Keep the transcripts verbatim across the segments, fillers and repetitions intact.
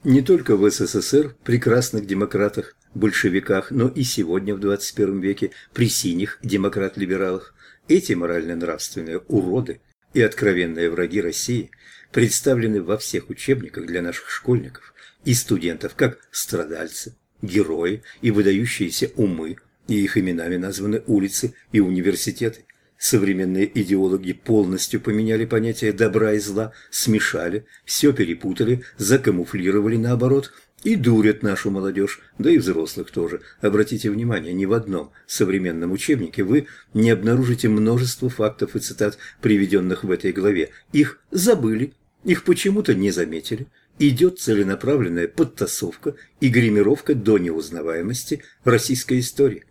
Не только в СССР, прекрасных демократах, большевиках, но и сегодня в двадцать первом веке при синих демократ-либералах эти морально-нравственные уроды и откровенные враги России представлены во всех учебниках для наших школьников и студентов как страдальцы, герои и выдающиеся умы, и их именами названы улицы и университеты. Современные идеологи полностью поменяли понятия добра и зла, смешали, все перепутали, закамуфлировали наоборот и дурят нашу молодежь, да и взрослых тоже. Обратите внимание, ни в одном современном учебнике вы не обнаружите множество фактов и цитат, приведенных в этой главе. Их забыли, их почему-то не заметили. Идет целенаправленная подтасовка и гримировка до неузнаваемости российской истории.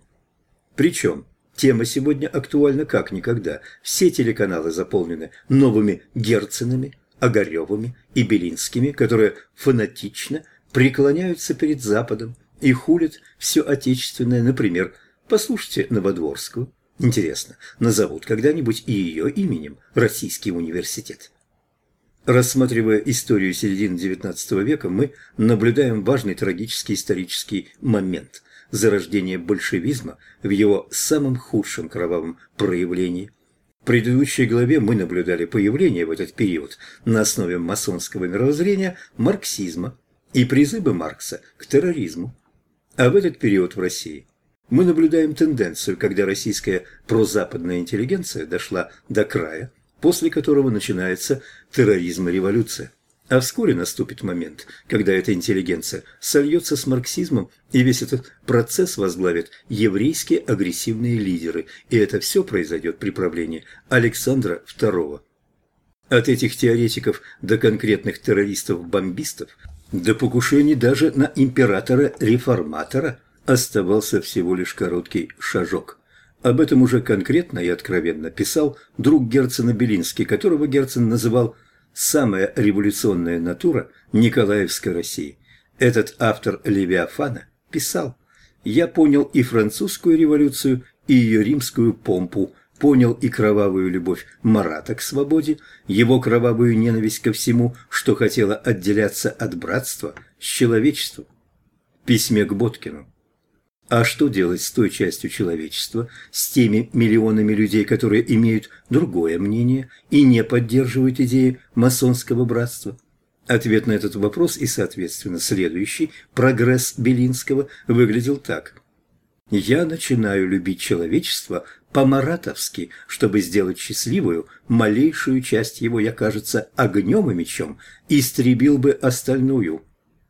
Причем тема сегодня актуальна как никогда. Все телеканалы заполнены новыми Герценами, Огаревыми и Белинскими, которые фанатично преклоняются перед Западом и хулят все отечественное. Например, послушайте Новодворскую. Интересно, назовут когда-нибудь и ее именем Российский университет? Рассматривая историю середины девятнадцатого века, мы наблюдаем важный трагический исторический момент – зарождение большевизма в его самом худшем кровавом проявлении. В предыдущей главе мы наблюдали появление в этот период на основе масонского мировоззрения марксизма и призывы Маркса к терроризму. А в этот период в России мы наблюдаем тенденцию, когда российская прозападная интеллигенция дошла до края, после которого начинается терроризм и революция. А вскоре наступит момент, когда эта интеллигенция сольется с марксизмом, и весь этот процесс возглавят еврейские агрессивные лидеры, и это все произойдет при правлении Александра второго. От этих теоретиков до конкретных террористов-бомбистов, до покушений даже на императора-реформатора оставался всего лишь короткий шажок. Об этом уже конкретно и откровенно писал друг Герцена Белинский, которого Герцен называл «самая революционная натура Николаевской России». Этот автор «Левиафана» писал: «Я понял и французскую революцию, и ее римскую помпу, понял и кровавую любовь Марата к свободе, его кровавую ненависть ко всему, что хотело отделяться от братства с человечеством». В письме к Боткину. А что делать с той частью человечества, с теми миллионами людей, которые имеют другое мнение и не поддерживают идеи масонского братства? Ответ на этот вопрос и, соответственно, следующий прогресс Белинского выглядел так. «Я начинаю любить человечество по-маратовски, чтобы сделать счастливую малейшую часть его, я, кажется, огнем и мечом истребил бы остальную».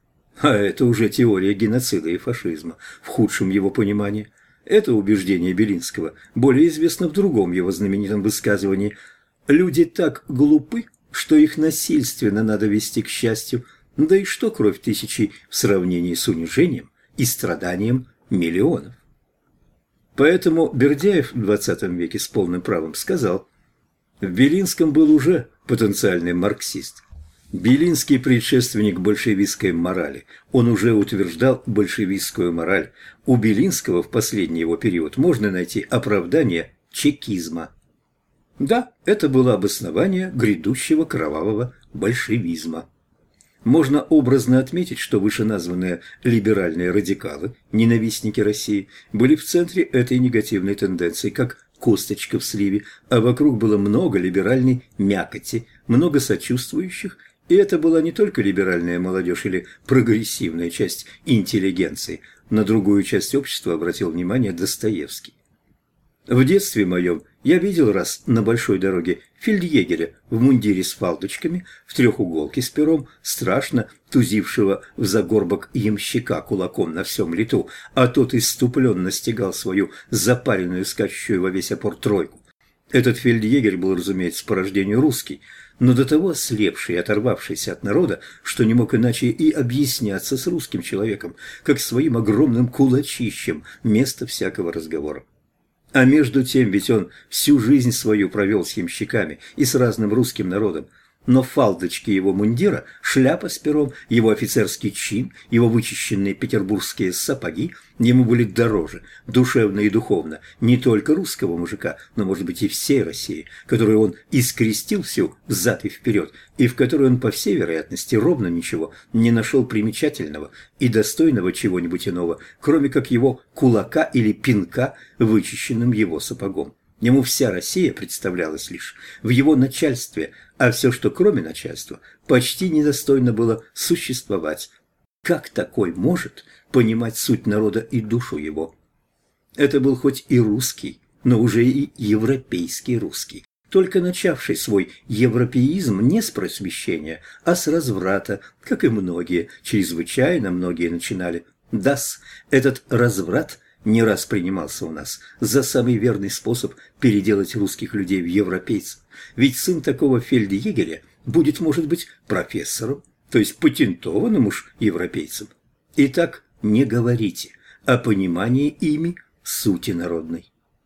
А это уже теория геноцида и фашизма, в худшем его понимании. Это убеждение Белинского более известно в другом его знаменитом высказывании: «Люди так глупы, что их насильственно надо вести к счастью, да и что кровь тысячи в сравнении с унижением и страданием миллионов». Поэтому Бердяев в двадцатом веке с полным правом сказал: в Белинском был уже потенциальный марксист. Белинский предшественник большевистской морали. Он уже утверждал большевистскую мораль. У Белинского в последний его период можно найти оправдание чекизма. Да, это было обоснование грядущего кровавого большевизма. Можно образно отметить, что вышеназванные либеральные радикалы, ненавистники России, были в центре этой негативной тенденции, как косточка в сливе, а вокруг было много либеральной мякоти, много сочувствующих. И это была не только либеральная молодежь или прогрессивная часть интеллигенции. На другую часть общества обратил внимание Достоевский. В детстве моем я видел раз на большой дороге фельдъегеря в мундире с фалдочками, в трехуголке с пером, страшно тузившего в загорбок ямщика кулаком на всем лету, а тот исступленно стегал свою запаренную, скачущую во весь опор тройку. Этот фельдъегерь был, разумеется, по рождению русский, но до того ослепший и оторвавшийся от народа, что не мог иначе и объясняться с русским человеком, как своим огромным кулачищем, место всякого разговора. А между тем, ведь он всю жизнь свою провел с ямщиками и с разным русским народом. но фалдочки его мундира, шляпа с пером, его офицерский чин, его вычищенные петербургские сапоги ему были дороже, душевно и духовно, не только русского мужика, но, может быть, и всей России, которую он искрестил всю взад и вперед, и в которой он, по всей вероятности, ровно ничего не нашел примечательного и достойного чего-нибудь иного, кроме как его кулака или пинка, вычищенным его сапогом. Ему вся Россия представлялась лишь в его начальстве, а все, что кроме начальства, почти недостойно было существовать. Как такой может понимать суть народа и душу его? Это был хоть и русский, но уже и европейский русский, только начавший свой европеизм не с просвещения, а с разврата, как и многие, чрезвычайно многие начинали. Да-с, этот разврат не раз принимался у нас за самый верный способ переделать русских людей в европейцев. Ведь сын такого фельдъегеря будет, может быть, профессором, то есть патентованным уж европейцем. Итак, не говорите о понимании ими сути народной.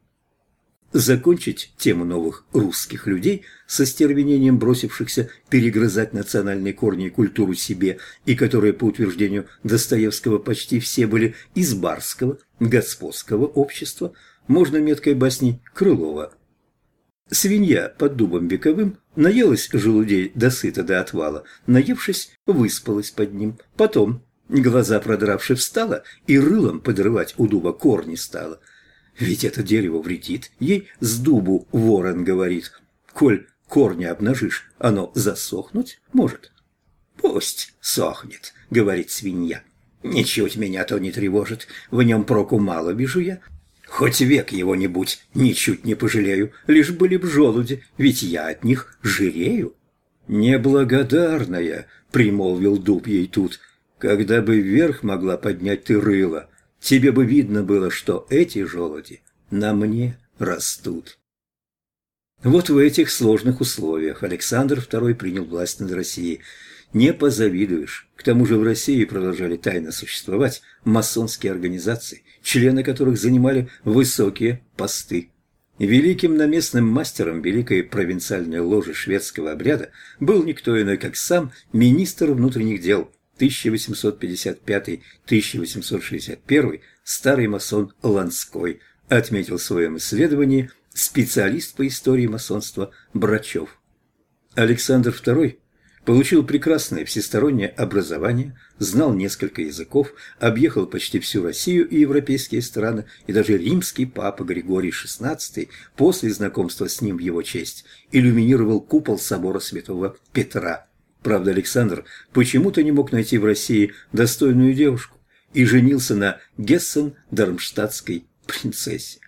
Закончить тему новых русских людей со стервенением бросившихся перегрызать национальные корни и культуру себе, и которые, по утверждению Достоевского, почти все были из барского, господского общества, можно меткой басней Крылова. Свинья под дубом вековым наелась желудей досыта до отвала, наевшись, выспалась под ним. Потом, глаза продравши, встала и рылом подрывать у дуба корни стала. Ведь это дерево вредит, ей с дубу ворон говорит. Коль корни обнажишь, оно засохнуть может. Пусть сохнет, говорит свинья. Ничуть меня то не тревожит, в нем проку мало вижу я. Хоть век его-нибудь ничуть не пожалею, лишь были б желуди, ведь я от них жирею. Неблагодарная, примолвил дуб ей тут, когда бы вверх могла поднять ты рыло, тебе бы видно было, что эти желуди на мне растут. Вот в этих сложных условиях Александр второй принял власть над Россией. Не позавидуешь. К тому же в России продолжали тайно существовать масонские организации, члены которых занимали высокие посты. Великим наместным мастером великой провинциальной ложи шведского обряда был никто иной, как сам министр внутренних дел тысяча восемьсот пятьдесят пятый — тысяча восемьсот шестьдесят первый, старый масон Ланской, отметил в своем исследовании специалист по истории масонства Брачев. Александр второй получил прекрасное всестороннее образование, знал несколько языков, объехал почти всю Россию и европейские страны, и даже римский папа Григорий шестнадцатый после знакомства с ним в его честь иллюминировал купол собора святого Петра. Правда, Александр почему-то не мог найти в России достойную девушку и женился на Гессен-Дармштадтской принцессе.